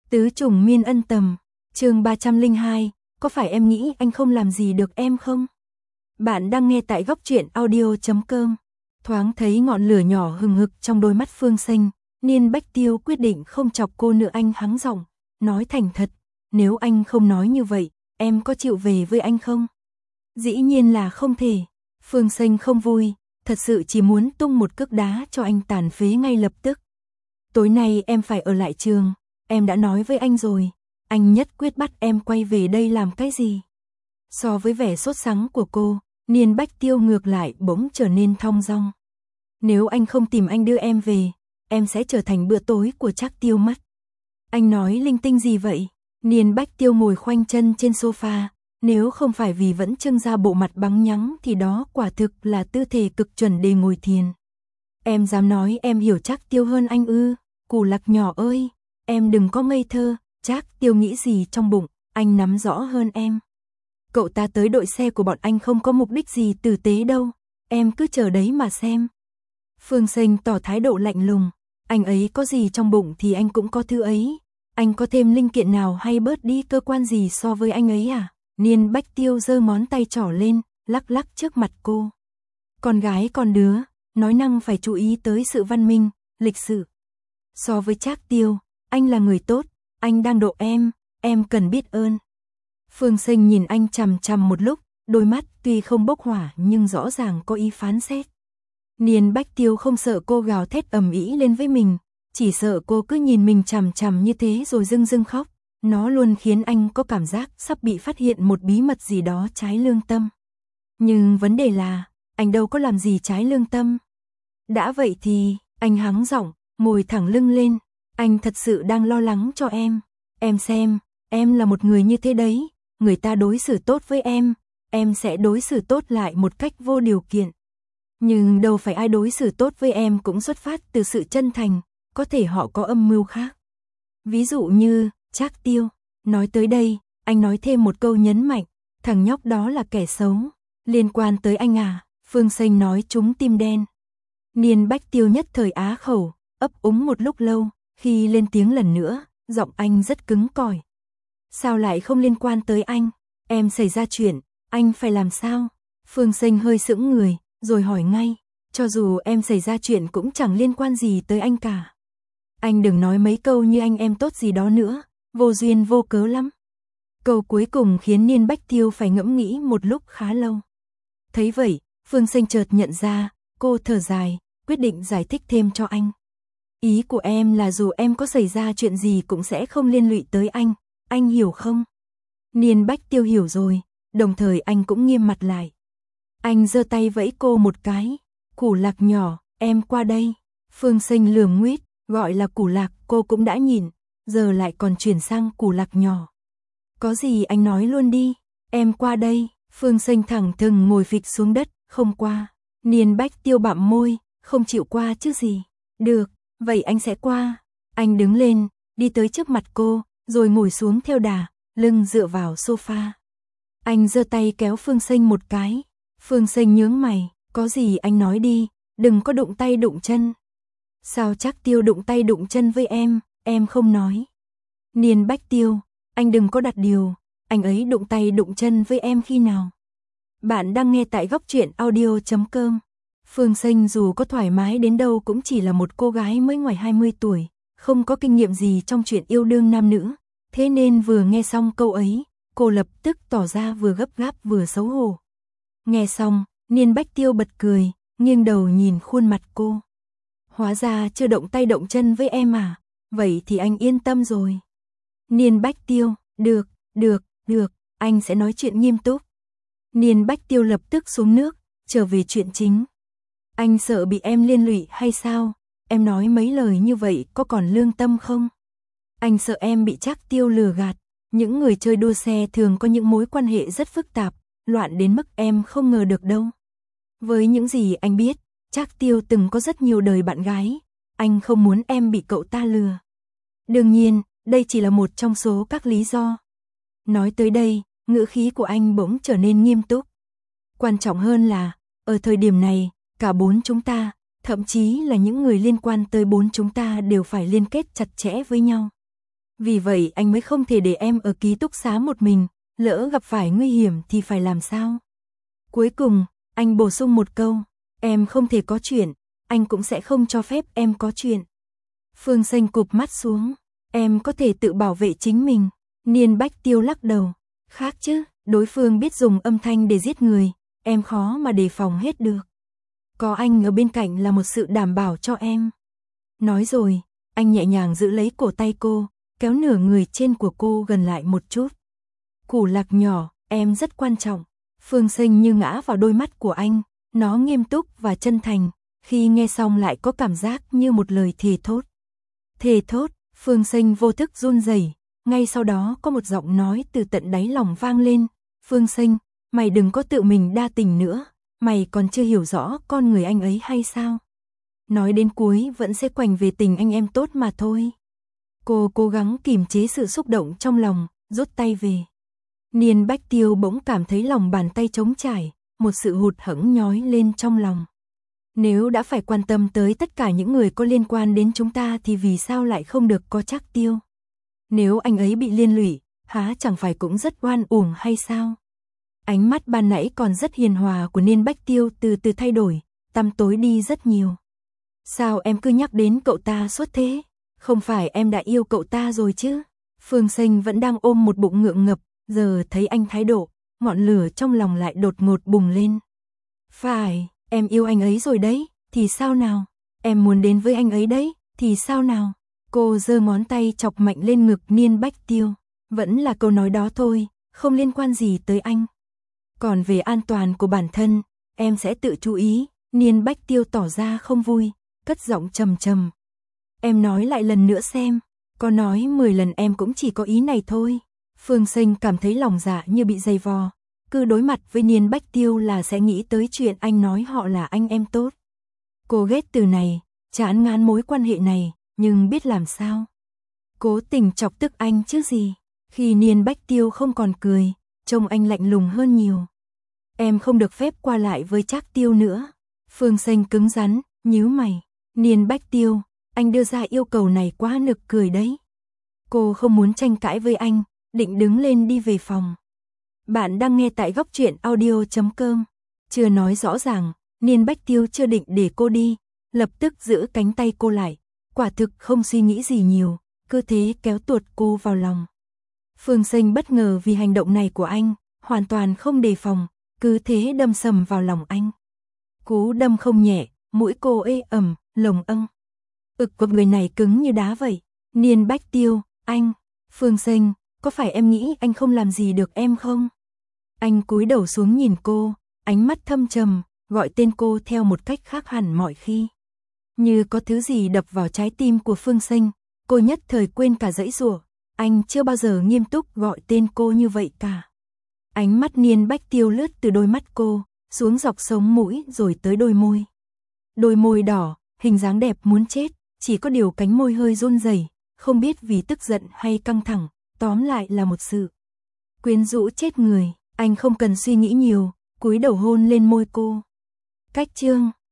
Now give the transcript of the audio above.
Tứ trùng miên ân tầm, chương 302, có phải em nghĩ anh không làm gì được em không? Bạn đang nghe tại góc truyện audio.com. Thoáng thấy ngọn lửa nhỏ hừng hực trong đôi mắt Phương Sinh, Niên Bách Tiêu quyết định không chọc cô nữa. Anh hắng giọng, nói thành thật, nếu anh không nói như vậy, em có chịu về với anh không? Dĩ nhiên là không thể. Phương Sinh không vui, thật sự chỉ muốn tung một cước đá cho anh tàn phế ngay lập tức. Tối nay em phải ở lại trường, em đã nói với anh rồi, anh nhất quyết bắt em quay về đây làm cái gì? So với vẻ sốt sắng của cô, Niên Bách Tiêu ngược lại bỗng trở nên thong dong. Nếu anh không tìm anh đưa em về, em sẽ trở thành bữa tối của Trác Tiêu mất. Anh nói linh tinh gì vậy? Niên Bách Tiêu ngồi khoanh chân trên sofa, nếu không phải vì vẫn trưng ra bộ mặt bắn nhắng thì đó quả thực là tư thế cực chuẩn để ngồi thiền. Em dám nói em hiểu Trác Tiêu hơn anh ư? Củ lạc nhỏ ơi, em đừng có ngây thơ, Trác Tiêu nghĩ gì trong bụng, anh nắm rõ hơn em. Cậu ta tới đội xe của bọn anh không có mục đích gì tử tế đâu, em cứ chờ đấy mà xem. Phương Sinh tỏ thái độ lạnh lùng, anh ấy có gì trong bụng thì anh cũng có thứ ấy, anh có thêm linh kiện nào hay bớt đi cơ quan gì so với anh ấy à? Niên Bách Tiêu giơ ngón tay trỏ lên, lắc lắc trước mặt cô. Con gái con đứa, nói năng phải chú ý tới sự văn minh, lịch sự. So với Trác Tiêu, anh là người tốt, anh đang độ em cần biết ơn. Phương Sinh nhìn anh chằm chằm một lúc, đôi mắt tuy không bốc hỏa nhưng rõ ràng có ý phán xét. Niên Bách Tiêu không sợ cô gào thét ầm ĩ lên với mình, chỉ sợ cô cứ nhìn mình chằm chằm như thế rồi rưng rưng khóc. Nó luôn khiến anh có cảm giác sắp bị phát hiện một bí mật gì đó trái lương tâm. Nhưng vấn đề là, anh đâu có làm gì trái lương tâm. Đã vậy thì, anh hắng giọng, ngồi thẳng lưng lên, anh thật sự đang lo lắng cho em xem, em là một người như thế đấy, người ta đối xử tốt với em sẽ đối xử tốt lại một cách vô điều kiện. Nhưng đâu phải ai đối xử tốt với em cũng xuất phát từ sự chân thành, có thể họ có âm mưu khác. Ví dụ như, Trác Tiêu. Nói tới đây, anh nói thêm một câu nhấn mạnh, thằng nhóc đó là kẻ xấu, liên quan tới anh à? Phương Sinh nói trúng tim đen. Niên Bách Tiêu nhất thời á khẩu, ấp úng một lúc lâu, khi lên tiếng lần nữa, giọng anh rất cứng cỏi. Sao lại không liên quan tới anh? Em xảy ra chuyện, anh phải làm sao? Phương Sinh hơi sững người, rồi hỏi ngay, cho dù em xảy ra chuyện cũng chẳng liên quan gì tới anh cả. Anh đừng nói mấy câu như anh em tốt gì đó nữa, vô duyên vô cớ lắm. Câu cuối cùng khiến Niên Bách Tiêu phải ngẫm nghĩ một lúc khá lâu. Thấy vậy, Phương Sinh chợt nhận ra, cô thở dài, quyết định giải thích thêm cho anh. Ý của em là dù em có xảy ra chuyện gì cũng sẽ không liên lụy tới anh hiểu không? Niên Bách Tiêu hiểu rồi, đồng thời anh cũng nghiêm mặt lại. Anh giơ tay vẫy cô một cái, Củ Lạc nhỏ, em qua đây. Phương Sinh lườm nguýt, gọi là Củ Lạc cô cũng đã nhìn, giờ lại còn chuyển sang Củ Lạc nhỏ. Có gì anh nói luôn đi, em qua đây. Phương Sinh thẳng thừng ngồi phịch xuống đất, không qua. Niên Bách Tiêu bặm môi, không chịu qua chứ gì. Được, vậy anh sẽ qua. Anh đứng lên, đi tới trước mặt cô, rồi ngồi xuống theo đà, lưng dựa vào sofa. Anh giơ tay kéo Phương Sinh một cái. Phương Sinh nhướng mày, có gì anh nói đi, đừng có đụng tay đụng chân. Sao Trác Tiêu đụng tay đụng chân với em không nói. Niên Bách Tiêu, anh đừng có đặt điều, anh ấy đụng tay đụng chân với em khi nào? Bạn đang nghe tại góc truyện audio.com. Phương Sinh dù có thoải mái đến đâu cũng chỉ là một cô gái mới ngoài 20 tuổi, không có kinh nghiệm gì trong chuyện yêu đương nam nữ, thế nên vừa nghe xong câu ấy, cô lập tức tỏ ra vừa gấp gáp vừa xấu hổ. Nghe xong, Niên Bách Tiêu bật cười, nghiêng đầu nhìn khuôn mặt cô. Hóa ra chưa động tay động chân với em à, vậy thì anh yên tâm rồi. Niên Bách Tiêu, được, anh sẽ nói chuyện nghiêm túc. Niên Bách Tiêu lập tức xuống nước, trở về chuyện chính. Anh sợ bị em liên lụy hay sao? Em nói mấy lời như vậy có còn lương tâm không? Anh sợ em bị Trác Tiêu lừa gạt. Những người chơi đua xe thường có những mối quan hệ rất phức tạp, loạn đến mức em không ngờ được đâu. Với những gì anh biết, Trác Tiêu từng có rất nhiều đời bạn gái, anh không muốn em bị cậu ta lừa. Đương nhiên, đây chỉ là một trong số các lý do. Nói tới đây, ngữ khí của anh bỗng trở nên nghiêm túc. Quan trọng hơn là, ở thời điểm này, cả bốn chúng ta, thậm chí là những người liên quan tới bốn chúng ta đều phải liên kết chặt chẽ với nhau. Vì vậy anh mới không thể để em ở ký túc xá một mình, lỡ gặp phải nguy hiểm thì phải làm sao? Cuối cùng, anh bổ sung một câu, em không thể có chuyện, anh cũng sẽ không cho phép em có chuyện. Phương Xanh cụp mắt xuống, em có thể tự bảo vệ chính mình. Niên Bách Tiêu lắc đầu, khác chứ, đối phương biết dùng âm thanh để giết người, em khó mà đề phòng hết được. Có anh ở bên cạnh là một sự đảm bảo cho em. Nói rồi, anh nhẹ nhàng giữ lấy cổ tay cô, kéo nửa người trên của cô gần lại một chút. Củ lạc nhỏ, em rất quan trọng. Phương Xanh như ngã vào đôi mắt của anh, nó nghiêm túc và chân thành, khi nghe xong lại có cảm giác như một lời thề thốt. Thề thốt, Phương Xanh vô thức run rẩy. Ngay sau đó có một giọng nói từ tận đáy lòng vang lên, Phương Xanh, mày đừng có tự mình đa tình nữa, mày còn chưa hiểu rõ con người anh ấy hay sao? Nói đến cuối vẫn sẽ quành về tình anh em tốt mà thôi. Cô cố gắng kìm chế sự xúc động trong lòng, rút tay về. Niên Bách Tiêu bỗng cảm thấy lòng bàn tay trống trải, một sự hụt hẫng nhói lên trong lòng. Nếu đã phải quan tâm tới tất cả những người có liên quan đến chúng ta thì vì sao lại không được có Trác Tiêu? Nếu anh ấy bị liên lụy, há chẳng phải cũng rất oan uổng hay sao? Ánh mắt ban nãy còn rất hiền hòa của Niên Bách Tiêu từ từ thay đổi, tăm tối đi rất nhiều. Sao em cứ nhắc đến cậu ta suốt thế? Không phải em đã yêu cậu ta rồi chứ? Phương Xanh vẫn đang ôm một bụng ngượng ngập, giờ thấy anh thái độ, ngọn lửa trong lòng lại đột ngột bùng lên. Phải, em yêu anh ấy rồi đấy, thì sao nào? Em muốn đến với anh ấy đấy, thì sao nào? Cô giơ ngón tay chọc mạnh lên ngực Niên Bách Tiêu. Vẫn là câu nói đó thôi, không liên quan gì tới anh. Còn về an toàn của bản thân, em sẽ tự chú ý. Niên Bách Tiêu tỏ ra không vui, cất giọng trầm trầm. Em nói lại lần nữa xem, có nói 10 lần em cũng chỉ có ý này thôi. Phương Xanh cảm thấy lòng dạ như bị dày vò, cứ đối mặt với Niên Bách Tiêu là sẽ nghĩ tới chuyện anh nói họ là anh em tốt. Cô ghét từ này, chán ngán mối quan hệ này, nhưng biết làm sao. Cố tình chọc tức anh chứ gì. Khi Niên Bách Tiêu không còn cười, trông anh lạnh lùng hơn nhiều. Em không được phép qua lại với Trác Tiêu nữa. Phương Xanh cứng rắn, nhíu mày. Niên Bách Tiêu, anh đưa ra yêu cầu này quá nực cười đấy. Cô không muốn tranh cãi với anh, định đứng lên đi về phòng. Bạn đang nghe tại Góc Truyện Audio.com. Chưa nói rõ ràng, Niên Bách Tiêu chưa định để cô đi, lập tức giữ cánh tay cô lại. Quả thực không suy nghĩ gì nhiều, cứ thế kéo tuột cô vào lòng. Phương Xanh bất ngờ vì hành động này của anh, hoàn toàn không đề phòng, cứ thế đâm sầm vào lòng anh. Cú đâm không nhẹ, mũi cô ê ẩm, lồng âng. Ực của người này cứng như đá vậy. Niên Bách Tiêu, anh, Phương Xanh, có phải em nghĩ anh không làm gì được em không? Anh cúi đầu xuống nhìn cô, ánh mắt thâm trầm, gọi tên cô theo một cách khác hẳn mọi khi. Như có thứ gì đập vào trái tim của Phương Xanh, cô nhất thời quên cả giãy giụa. Anh chưa bao giờ nghiêm túc gọi tên cô như vậy cả. Ánh mắt Niên Bách Tiêu lướt từ đôi mắt cô, xuống dọc sống mũi rồi tới đôi môi. Đôi môi đỏ, hình dáng đẹp muốn chết, chỉ có điều cánh môi hơi run rẩy, không biết vì tức giận hay căng thẳng, tóm lại là một sự quyến rũ chết người. Anh không cần suy nghĩ nhiều, cúi đầu hôn lên môi cô. Cách chương